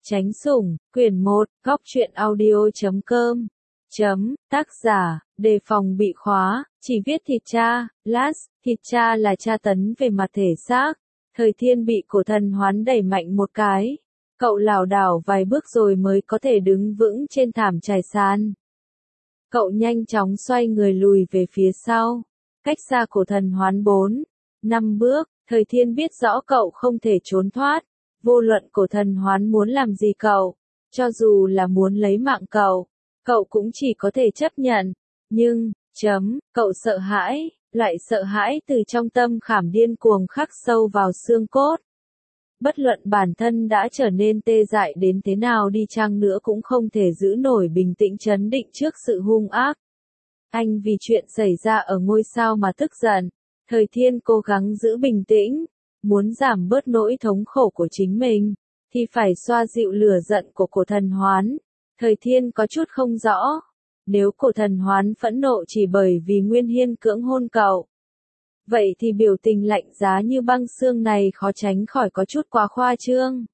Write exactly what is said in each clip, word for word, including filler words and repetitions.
Tránh sủng, quyển một, góc truyện audio chấm com. Chấm, tác giả, đề phòng bị khóa, chỉ viết thịt cha, last, thịt cha là tra tấn về mặt thể xác. Thời Thiên bị cổ thần hoán đẩy mạnh một cái. Cậu lảo đảo vài bước rồi mới có thể đứng vững trên thảm trải sàn. Cậu nhanh chóng xoay người lùi về phía sau. Cách xa cổ thần hoán bốn, năm bước, Thời Thiên biết rõ cậu không thể trốn thoát. Vô luận cổ thần hoán muốn làm gì cậu, cho dù là muốn lấy mạng cậu, cậu cũng chỉ có thể chấp nhận. Nhưng, chấm, cậu sợ hãi, loại sợ hãi từ trong tâm khảm điên cuồng khắc sâu vào xương cốt. Bất luận bản thân đã trở nên tê dại đến thế nào đi chăng nữa cũng không thể giữ nổi bình tĩnh trấn định trước sự hung ác. Anh vì chuyện xảy ra ở ngôi sao mà tức giận. Thời Thiên cố gắng giữ bình tĩnh, muốn giảm bớt nỗi thống khổ của chính mình, thì phải xoa dịu lửa giận của cổ thần hoán. Thời Thiên có chút không rõ, nếu cổ thần hoán phẫn nộ chỉ bởi vì Nguyên Hiên cưỡng hôn cậu, vậy thì biểu tình lạnh giá như băng xương này khó tránh khỏi có chút quá khoa trương.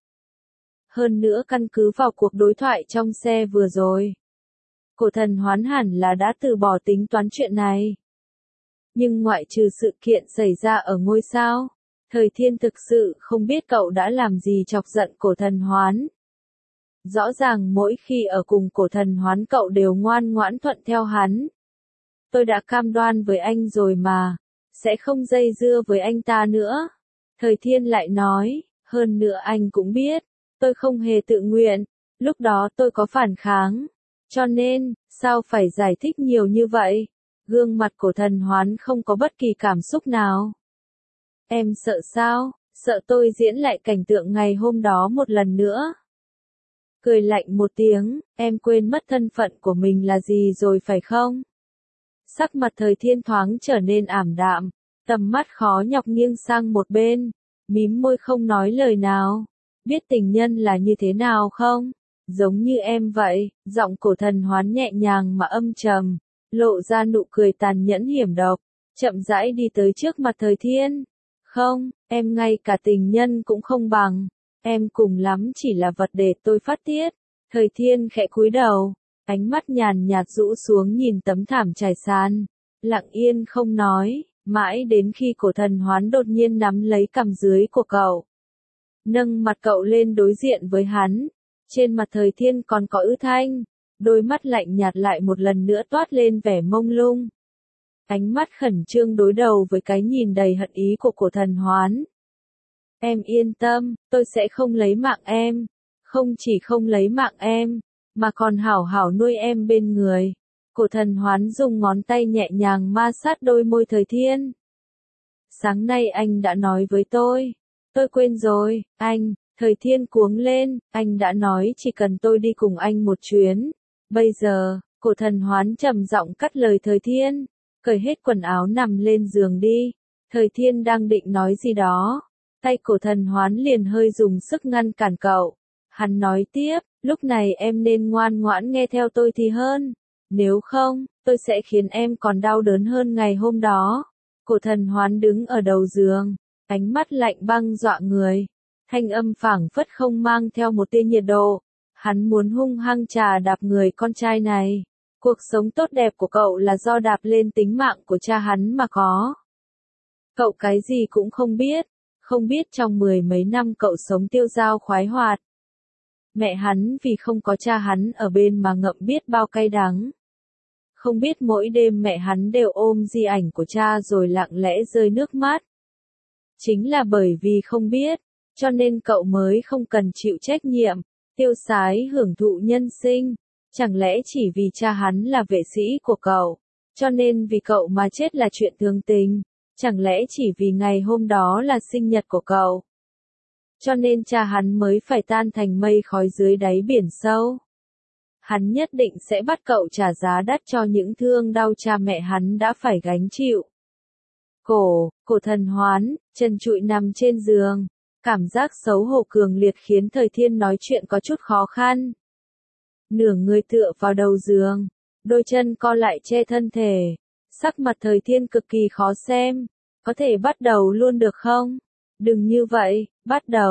Hơn nữa căn cứ vào cuộc đối thoại trong xe vừa rồi, cổ thần hoán hẳn là đã từ bỏ tính toán chuyện này. Nhưng ngoại trừ sự kiện xảy ra ở ngôi sao, Thời Thiên thực sự không biết cậu đã làm gì chọc giận cổ thần hoán. Rõ ràng mỗi khi ở cùng cổ thần hoán cậu đều ngoan ngoãn thuận theo hắn. Tôi đã cam đoan với anh rồi mà, sẽ không dây dưa với anh ta nữa. Thời Thiên lại nói, hơn nữa anh cũng biết, tôi không hề tự nguyện, lúc đó tôi có phản kháng. Cho nên, sao phải giải thích nhiều như vậy? Gương mặt cổ thần hoán không có bất kỳ cảm xúc nào. Em sợ sao? Sợ tôi diễn lại cảnh tượng ngày hôm đó một lần nữa. Cười lạnh một tiếng, em quên mất thân phận của mình là gì rồi phải không? Sắc mặt Thời Thiên thoáng trở nên ảm đạm, tầm mắt khó nhọc nghiêng sang một bên, mím môi không nói lời nào. Biết tình nhân là như thế nào không? Giống như em vậy, giọng cổ thần hoán nhẹ nhàng mà âm trầm, lộ ra nụ cười tàn nhẫn hiểm độc, chậm rãi đi tới trước mặt Thời Thiên. Không, em ngay cả tình nhân cũng không bằng, em cùng lắm chỉ là vật để tôi phát tiết. Thời Thiên khẽ cúi đầu, ánh mắt nhàn nhạt rũ xuống nhìn tấm thảm trải sàn, lặng yên không nói, mãi đến khi cổ thần hoán đột nhiên nắm lấy cằm dưới của cậu, nâng mặt cậu lên đối diện với hắn. Trên mặt Thời Thiên còn có ứ thanh, đôi mắt lạnh nhạt lại một lần nữa toát lên vẻ mông lung. Ánh mắt khẩn trương đối đầu với cái nhìn đầy hận ý của cổ thần hoán. Em yên tâm, tôi sẽ không lấy mạng em. Không chỉ không lấy mạng em, mà còn hảo hảo nuôi em bên người. Cổ thần hoán dùng ngón tay nhẹ nhàng ma sát đôi môi Thời Thiên. Sáng nay anh đã nói với tôi. Tôi quên rồi, anh. Thời Thiên cuống lên, anh đã nói chỉ cần tôi đi cùng anh một chuyến. Bây giờ, cổ thần hoán trầm giọng cắt lời Thời Thiên. Cởi hết quần áo nằm lên giường đi. Thời Thiên đang định nói gì đó. Tay cổ thần hoán liền hơi dùng sức ngăn cản cậu. Hắn nói tiếp, lúc này em nên ngoan ngoãn nghe theo tôi thì hơn. Nếu không, tôi sẽ khiến em còn đau đớn hơn ngày hôm đó. Cổ thần hoán đứng ở đầu giường, ánh mắt lạnh băng dọa người. Thanh âm phảng phất không mang theo một tia nhiệt độ. Hắn muốn hung hăng trà đạp người con trai này. Cuộc sống tốt đẹp của cậu là do đạp lên tính mạng của cha hắn mà có. Cậu cái gì cũng không biết, không biết trong mười mấy năm cậu sống tiêu dao khoái hoạt. Mẹ hắn vì không có cha hắn ở bên mà ngậm biết bao cay đắng. Không biết mỗi đêm mẹ hắn đều ôm di ảnh của cha rồi lặng lẽ rơi nước mắt. Chính là bởi vì không biết, cho nên cậu mới không cần chịu trách nhiệm, tiêu sái hưởng thụ nhân sinh. Chẳng lẽ chỉ vì cha hắn là vệ sĩ của cậu, cho nên vì cậu mà chết là chuyện thường tình? Chẳng lẽ chỉ vì ngày hôm đó là sinh nhật của cậu, cho nên cha hắn mới phải tan thành mây khói dưới đáy biển sâu? Hắn nhất định sẽ bắt cậu trả giá đắt cho những thương đau cha mẹ hắn đã phải gánh chịu. Cổ, cổ thần hoán, chân trụi nằm trên giường, cảm giác xấu hổ cường liệt khiến Thời Thiên nói chuyện có chút khó khăn. Nửa người tựa vào đầu giường, đôi chân co lại che thân thể. Sắc mặt Thời Thiên cực kỳ khó xem. Có thể bắt đầu luôn được không? Đừng như vậy, bắt đầu,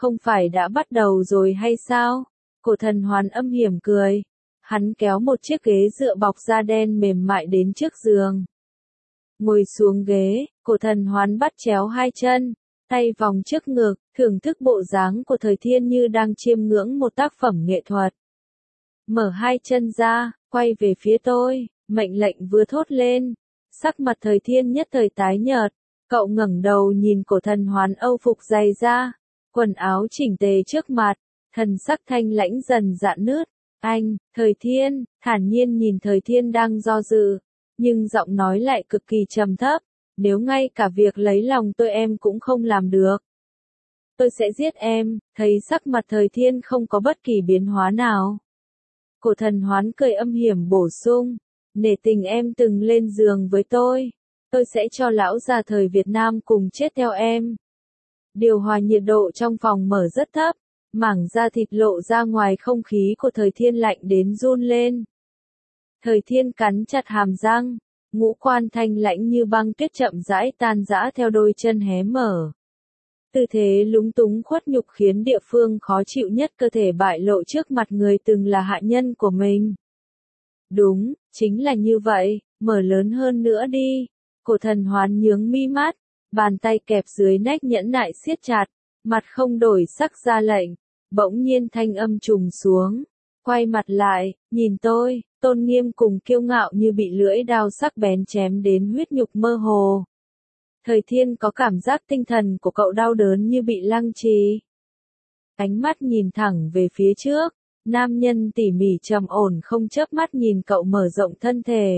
không phải đã bắt đầu rồi hay sao? Cổ thần hoán âm hiểm cười. Hắn kéo một chiếc ghế dựa bọc da đen mềm mại đến trước giường. Ngồi xuống ghế, cổ thần hoán bắt chéo hai chân, tay vòng trước ngực, thưởng thức bộ dáng của Thời Thiên như đang chiêm ngưỡng một tác phẩm nghệ thuật. Mở hai chân ra, quay về phía tôi, mệnh lệnh vừa thốt lên. Sắc mặt Thời Thiên nhất thời tái nhợt, cậu ngẩng đầu nhìn cổ thần hoán âu phục dày da, quần áo chỉnh tề trước mặt, thần sắc thanh lãnh dần rạn nứt. Anh, Thời Thiên, thản nhiên nhìn Thời Thiên đang do dự, nhưng giọng nói lại cực kỳ trầm thấp, nếu ngay cả việc lấy lòng tôi em cũng không làm được. Tôi sẽ giết em. Thấy sắc mặt Thời Thiên không có bất kỳ biến hóa nào. Cổ thần hoán cười âm hiểm bổ sung, nể tình em từng lên giường với tôi, tôi sẽ cho lão già thời Việt Nam cùng chết theo em. Điều hòa nhiệt độ trong phòng mở rất thấp, mảng da thịt lộ ra ngoài, không khí của Thời Thiên lạnh đến run lên. Thời Thiên cắn chặt hàm răng, ngũ quan thanh lãnh như băng tuyết chậm rãi tan rã theo đôi chân hé mở. Tư thế lúng túng khuất nhục khiến địa phương khó chịu nhất cơ thể bại lộ trước mặt người từng là hạ nhân của mình. Đúng, chính là như vậy, mở lớn hơn nữa đi. Cổ thần hoán nhướng mi mắt, bàn tay kẹp dưới nách nhẫn nại siết chặt, mặt không đổi sắc ra lệnh. Bỗng nhiên thanh âm trùng xuống, quay mặt lại, nhìn tôi, tôn nghiêm cùng kiêu ngạo như bị lưỡi dao sắc bén chém đến huyết nhục mơ hồ. Thời Thiên có cảm giác tinh thần của cậu đau đớn như bị lăng trì. Ánh mắt nhìn thẳng về phía trước, nam nhân tỉ mỉ trầm ổn không chớp mắt nhìn cậu mở rộng thân thể.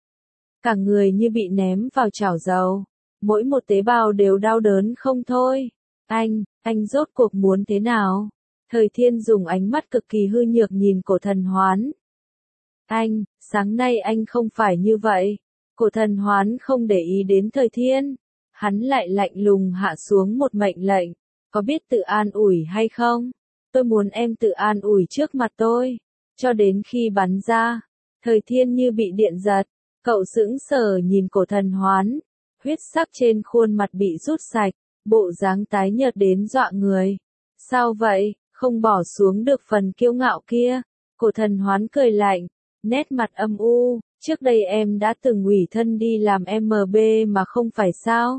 Cả người như bị ném vào chảo dầu, mỗi một tế bào đều đau đớn không thôi. Anh, anh rốt cuộc muốn thế nào? Thời Thiên dùng ánh mắt cực kỳ hư nhược nhìn cổ thần hoán. Anh, sáng nay anh không phải như vậy. Cổ thần hoán không để ý đến Thời Thiên. Hắn lại lạnh lùng hạ xuống một mệnh lệnh. Có biết tự an ủi hay không? Tôi muốn em tự an ủi trước mặt tôi. Cho đến khi bắn ra. Thời Thiên như bị điện giật. Cậu sững sờ nhìn cổ thần hoán. Huyết sắc trên khuôn mặt bị rút sạch. Bộ dáng tái nhợt đến dọa người. Sao vậy? Không bỏ xuống được phần kiêu ngạo kia. Cổ thần hoán cười lạnh. Nét mặt âm u. Trước đây em đã từng ủy thân đi làm em bê mà không phải sao?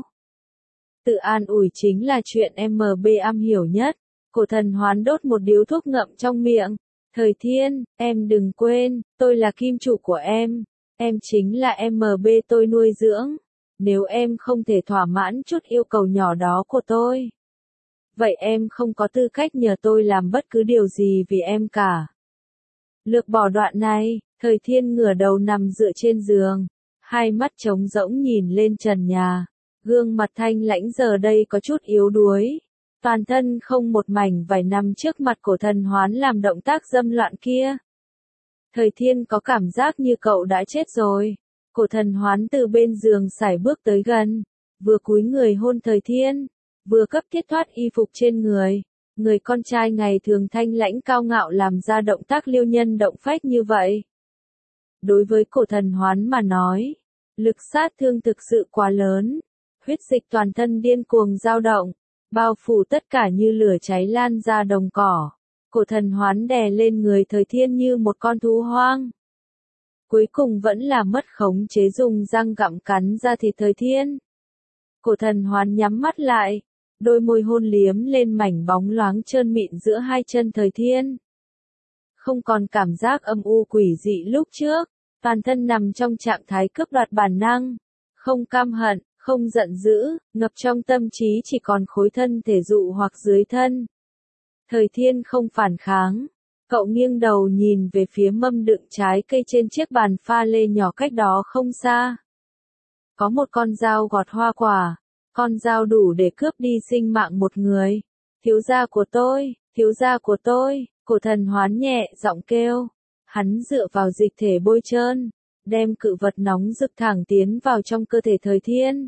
Tự an ủi chính là chuyện em bê am hiểu nhất. Cổ thần hoán đốt một điếu thuốc ngậm trong miệng. Thời Thiên, em đừng quên, tôi là kim chủ của em. Em chính là em bê tôi nuôi dưỡng. Nếu em không thể thỏa mãn chút yêu cầu nhỏ đó của tôi, vậy em không có tư cách nhờ tôi làm bất cứ điều gì vì em cả. Lược bỏ đoạn này, Thời Thiên ngửa đầu nằm dựa trên giường, hai mắt trống rỗng nhìn lên trần nhà, gương mặt thanh lãnh giờ đây có chút yếu đuối, toàn thân không một mảnh vải nằm trước mặt cổ thần hoán làm động tác dâm loạn kia. Thời Thiên có cảm giác như cậu đã chết rồi. Cổ thần hoán từ bên giường sải bước tới gần, vừa cúi người hôn Thời Thiên, vừa cấp thiết thoát y phục trên người. Người con trai ngày thường thanh lãnh cao ngạo làm ra động tác liêu nhân động phách như vậy. Đối với cổ thần hoán mà nói, lực sát thương thực sự quá lớn, huyết dịch toàn thân điên cuồng dao động, bao phủ tất cả như lửa cháy lan ra đồng cỏ. Cổ thần hoán đè lên người Thời Thiên như một con thú hoang. Cuối cùng vẫn là mất khống chế dùng răng gặm cắn ra thịt Thời Thiên. Cổ thần hoán nhắm mắt lại, đôi môi hôn liếm lên mảnh bóng loáng trơn mịn giữa hai chân Thời Thiên. Không còn cảm giác âm u quỷ dị lúc trước, toàn thân nằm trong trạng thái cướp đoạt bản năng, không căm hận, không giận dữ, ngập trong tâm trí chỉ còn khối thân thể dụ hoặc dưới thân. Thời Thiên không phản kháng. Cậu nghiêng đầu nhìn về phía mâm đựng trái cây trên chiếc bàn pha lê nhỏ cách đó không xa. Có một con dao gọt hoa quả, con dao đủ để cướp đi sinh mạng một người. Thiếu gia của tôi, thiếu gia của tôi, cổ thần hoán nhẹ giọng kêu. Hắn dựa vào dịch thể bôi trơn, đem cự vật nóng rực thẳng tiến vào trong cơ thể Thời Thiên.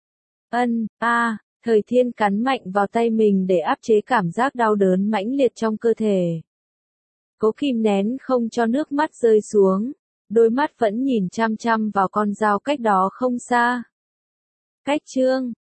Ân, a, Thời Thiên cắn mạnh vào tay mình để áp chế cảm giác đau đớn mãnh liệt trong cơ thể. Cố kìm nén không cho nước mắt rơi xuống, đôi mắt vẫn nhìn chăm chăm vào con dao cách đó không xa. Cách chương